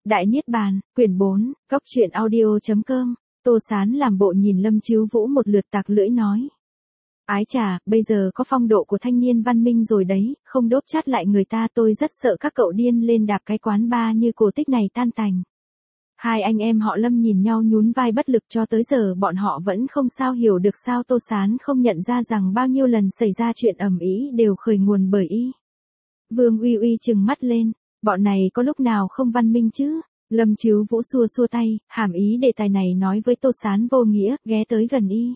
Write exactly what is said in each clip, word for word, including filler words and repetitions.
Đại Niết Bàn, quyển bốn, góc truyện audio chấm com, Tô Sán làm bộ nhìn Lâm Chiếu Vũ một lượt tặc lưỡi nói. Ái chà, bây giờ có phong độ của thanh niên văn minh rồi đấy, không đốp chát lại người ta, tôi rất sợ các cậu điên lên đạp cái quán bar như cổ tích này tan tành. Hai anh em họ Lâm nhìn nhau nhún vai bất lực, cho tới giờ bọn họ vẫn không sao hiểu được sao Tô Sán không nhận ra rằng bao nhiêu lần xảy ra chuyện ầm ĩ đều khởi nguồn bởi y. Vương Uy Uy trừng mắt lên, bọn này có lúc nào không văn minh chứ? Lâm Chiếu Vũ xua xua tay, hàm ý đề tài này nói với Tô Sán vô nghĩa, ghé tới gần y.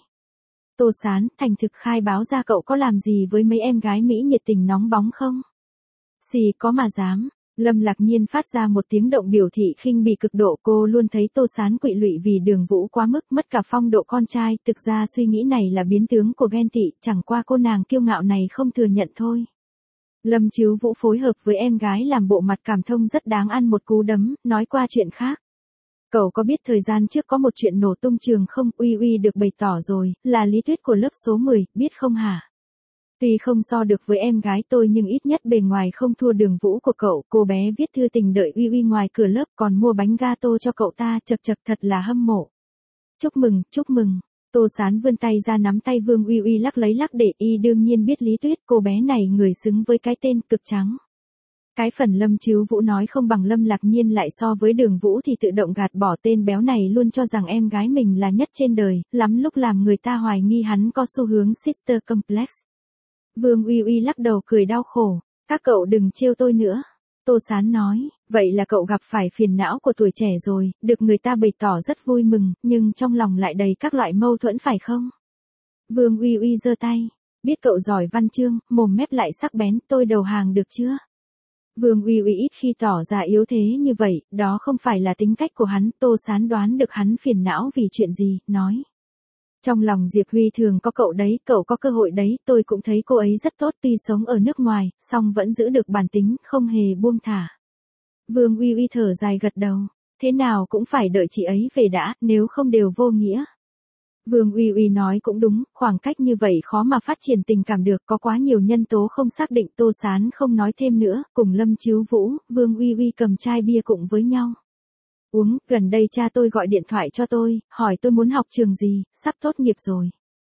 Tô Sán, thành thực khai báo ra cậu có làm gì với mấy em gái Mỹ nhiệt tình nóng bóng không? Xì có mà dám. Lâm Lạc Nhiên phát ra một tiếng động biểu thị khinh bỉ cực độ, cô luôn thấy Tô Sán quỵ lụy vì Đường Vũ quá mức mất cả phong độ con trai, thực ra suy nghĩ này là biến tướng của ghen tị, chẳng qua cô nàng kiêu ngạo này không thừa nhận thôi. Lâm Chiếu Vũ phối hợp với em gái làm bộ mặt cảm thông rất đáng ăn một cú đấm, nói qua chuyện khác. Cậu có biết thời gian trước có một chuyện nổ tung trường không? Uy Uy được bày tỏ rồi, là Lý Tuyết của lớp số mười, biết không hả? Tuy không so được với em gái tôi nhưng ít nhất bề ngoài không thua Đường Vũ của cậu. Cô bé viết thư tình đợi Uy Uy ngoài cửa lớp, còn mua bánh gato cho cậu ta, chật chật thật là hâm mộ. Chúc mừng, chúc mừng. Tô Sán vươn tay ra nắm tay Vương Uy Uy lắc lấy lắc để y đương nhiên biết Lý Tuyết, cô bé này người xứng với cái tên cực trắng. Cái phần Lâm Chiếu Vũ nói không bằng Lâm Lạc Nhiên lại so với Đường Vũ thì tự động gạt bỏ tên béo này, luôn cho rằng em gái mình là nhất trên đời, lắm lúc làm người ta hoài nghi hắn có xu hướng sister complex. Vương Uy Uy lắc đầu cười đau khổ, các cậu đừng trêu tôi nữa. Tô Sán nói, vậy là cậu gặp phải phiền não của tuổi trẻ rồi, được người ta bày tỏ rất vui mừng, nhưng trong lòng lại đầy các loại mâu thuẫn phải không? Vương Uy Uy giơ tay, biết cậu giỏi văn chương, mồm mép lại sắc bén, tôi đầu hàng được chưa? Vương Uy Uy ít khi tỏ ra yếu thế như vậy, đó không phải là tính cách của hắn. Tô Sán đoán được hắn phiền não vì chuyện gì, nói. Trong lòng Diệp Huy thường có cậu đấy, cậu có cơ hội đấy, tôi cũng thấy cô ấy rất tốt, tuy sống ở nước ngoài, song vẫn giữ được bản tính, không hề buông thả. Vương Uy Uy thở dài gật đầu, thế nào cũng phải đợi chị ấy về đã, nếu không đều vô nghĩa. Vương Uy Uy nói cũng đúng, khoảng cách như vậy khó mà phát triển tình cảm được, có quá nhiều nhân tố không xác định. Tô Sán không nói thêm nữa, cùng Lâm Chiếu Vũ, Vương Uy Uy cầm chai bia cùng với nhau. Uống, gần đây cha tôi gọi điện thoại cho tôi, hỏi tôi muốn học trường gì, sắp tốt nghiệp rồi.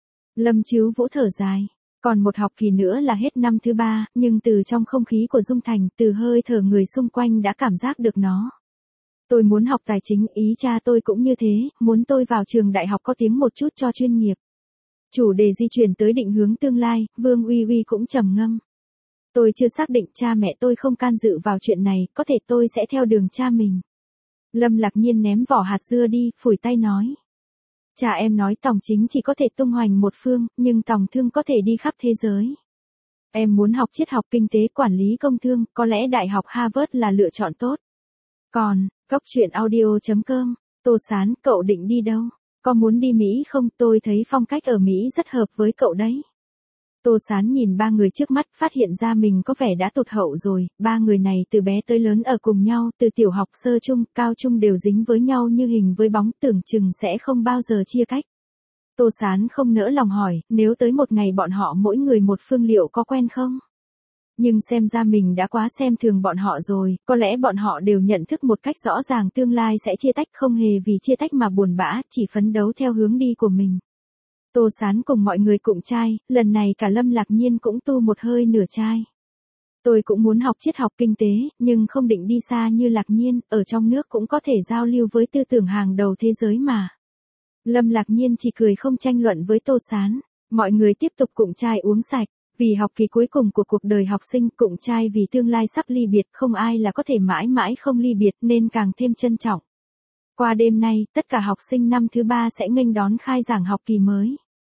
Lâm Chiếu Vũ thở dài, còn một học kỳ nữa là hết năm thứ ba, nhưng từ trong không khí của Dung Thành, từ hơi thở người xung quanh đã cảm giác được nó. Tôi muốn học tài chính, ý cha tôi cũng như thế, muốn tôi vào trường đại học có tiếng một chút cho chuyên nghiệp. Chủ đề di chuyển tới định hướng tương lai, Vương Uy Uy cũng trầm ngâm. Tôi chưa xác định, cha mẹ tôi không can dự vào chuyện này, có thể tôi sẽ theo đường cha mình. Lâm Lạc Nhiên ném vỏ hạt dưa đi, phủi tay nói. Cha em nói tòng chính chỉ có thể tung hoành một phương, nhưng tòng thương có thể đi khắp thế giới. Em muốn học triết học, kinh tế, quản lý, công thương, có lẽ Đại học Harvard là lựa chọn tốt. Còn, góc truyện audio chấm com, Tô Sán, cậu định đi đâu? Có muốn đi Mỹ không? Tôi thấy phong cách ở Mỹ rất hợp với cậu đấy. Tô Sán nhìn ba người trước mắt, phát hiện ra mình có vẻ đã tụt hậu rồi. Ba người này từ bé tới lớn ở cùng nhau, từ tiểu học, sơ trung, cao trung đều dính với nhau như hình với bóng, tưởng chừng sẽ không bao giờ chia cách. Tô Sán không nỡ lòng hỏi, nếu tới một ngày bọn họ mỗi người một phương liệu có quen không? Nhưng xem ra mình đã quá xem thường bọn họ rồi, có lẽ bọn họ đều nhận thức một cách rõ ràng tương lai sẽ chia tách, không hề vì chia tách mà buồn bã, chỉ phấn đấu theo hướng đi của mình. Tô Sán cùng mọi người cụng chai, lần này cả Lâm Lạc Nhiên cũng tu một hơi nửa chai. Tôi cũng muốn học triết học kinh tế, nhưng không định đi xa như Lạc Nhiên, ở trong nước cũng có thể giao lưu với tư tưởng hàng đầu thế giới mà. Lâm Lạc Nhiên chỉ cười không tranh luận với Tô Sán, mọi người tiếp tục cụng chai uống sạch. Vì học kỳ cuối cùng của cuộc đời học sinh, cụng chai vì tương lai sắp ly biệt, không ai là có thể mãi mãi không ly biệt nên càng thêm trân trọng. Qua đêm nay, tất cả học sinh năm thứ ba sẽ nghênh đón khai giảng học kỳ mới.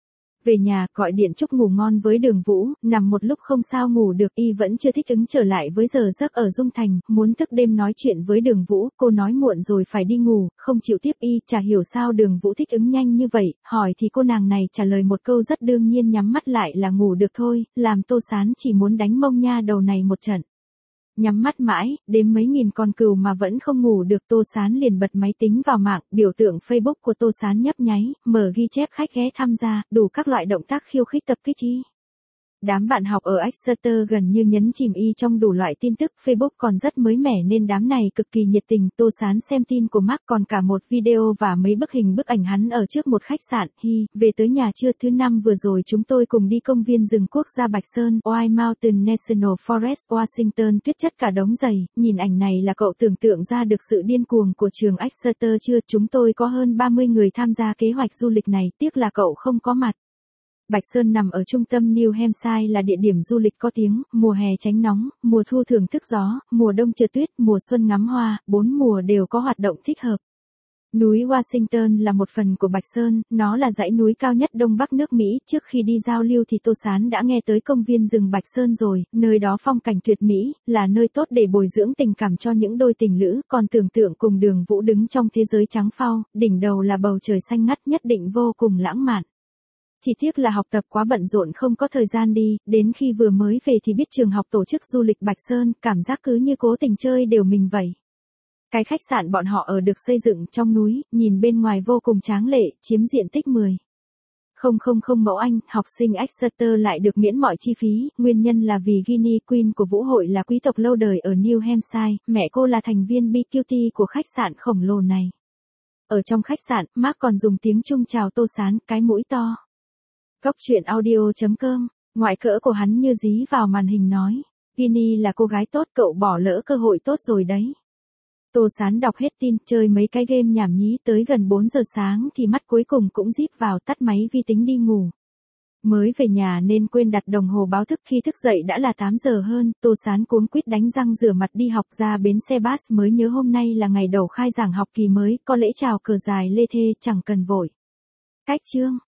Về nhà, gọi điện chúc ngủ ngon với Đường Vũ, nằm một lúc không sao ngủ được, y vẫn chưa thích ứng trở lại với giờ giấc ở Dung Thành, muốn thức đêm nói chuyện với Đường Vũ, cô nói muộn rồi phải đi ngủ, không chịu tiếp y, chả hiểu sao Đường Vũ thích ứng nhanh như vậy, hỏi thì cô nàng này trả lời một câu rất đương nhiên, nhắm mắt lại là ngủ được thôi, làm Tô Sán chỉ muốn đánh mông nha đầu này một trận. Nhắm mắt mãi, đếm mấy nghìn con cừu mà vẫn không ngủ được, Tô Sán liền bật máy tính vào mạng, biểu tượng Facebook của Tô Sán nhấp nháy, mở ghi chép khách ghé tham gia, đủ các loại động tác khiêu khích tập kích y. Đám bạn học ở Exeter gần như nhấn chìm y trong đủ loại tin tức, Facebook còn rất mới mẻ nên đám này cực kỳ nhiệt tình. Tô Sán xem tin của Mark còn cả một video và mấy bức hình bức ảnh hắn ở trước một khách sạn. Hi, về tới nhà chưa? Thứ năm vừa rồi chúng tôi cùng đi công viên rừng quốc gia Bạch Sơn, White Mountain National Forest, Washington, tuyết chất cả đống giày. Nhìn ảnh này là cậu tưởng tượng ra được sự điên cuồng của trường Exeter chưa? Chúng tôi có hơn ba mươi người tham gia kế hoạch du lịch này, tiếc là cậu không có mặt. Bạch Sơn nằm ở trung tâm New Hampshire là địa điểm du lịch có tiếng, mùa hè tránh nóng, mùa thu thưởng thức gió, mùa đông trượt tuyết, mùa xuân ngắm hoa, bốn mùa đều có hoạt động thích hợp. Núi Washington là một phần của Bạch Sơn, nó là dãy núi cao nhất Đông Bắc nước Mỹ. Trước khi đi giao lưu thì Tô Sán đã nghe tới công viên rừng Bạch Sơn rồi, nơi đó phong cảnh tuyệt mỹ, là nơi tốt để bồi dưỡng tình cảm cho những đôi tình lữ. Còn tưởng tượng cùng Đường Vũ đứng trong thế giới trắng phau, đỉnh đầu là bầu trời xanh ngắt, nhất định vô cùng lãng mạn. Chỉ tiếc là học tập quá bận rộn không có thời gian đi, đến khi vừa mới về thì biết trường học tổ chức du lịch Bạch Sơn, cảm giác cứ như cố tình chơi đều mình vậy. Cái khách sạn bọn họ ở được xây dựng trong núi, nhìn bên ngoài vô cùng tráng lệ, chiếm diện tích mười phẩy không không mẫu Anh, học sinh Exeter lại được miễn mọi chi phí, nguyên nhân là vì Ginny Queen của vũ hội là quý tộc lâu đời ở New Hampshire, mẹ cô là thành viên bê quy tê của khách sạn khổng lồ này. Ở trong khách sạn, Mark còn dùng tiếng Trung chào Tô Sán, cái mũi to. Góc truyện audio chấm com, ngoại cỡ của hắn như dí vào màn hình nói, Ginny là cô gái tốt, cậu bỏ lỡ cơ hội tốt rồi đấy. Tô Sán đọc hết tin, chơi mấy cái game nhảm nhí tới gần bốn giờ sáng thì mắt cuối cùng cũng díp vào, tắt máy vi tính đi ngủ. Mới về nhà nên quên đặt đồng hồ báo thức, khi thức dậy đã là tám giờ hơn. Tô Sán cuống quýt đánh răng rửa mặt đi học, ra bến xe bus mới nhớ hôm nay là ngày đầu khai giảng học kỳ mới, có lễ chào cờ dài lê thê, chẳng cần vội. Cách chương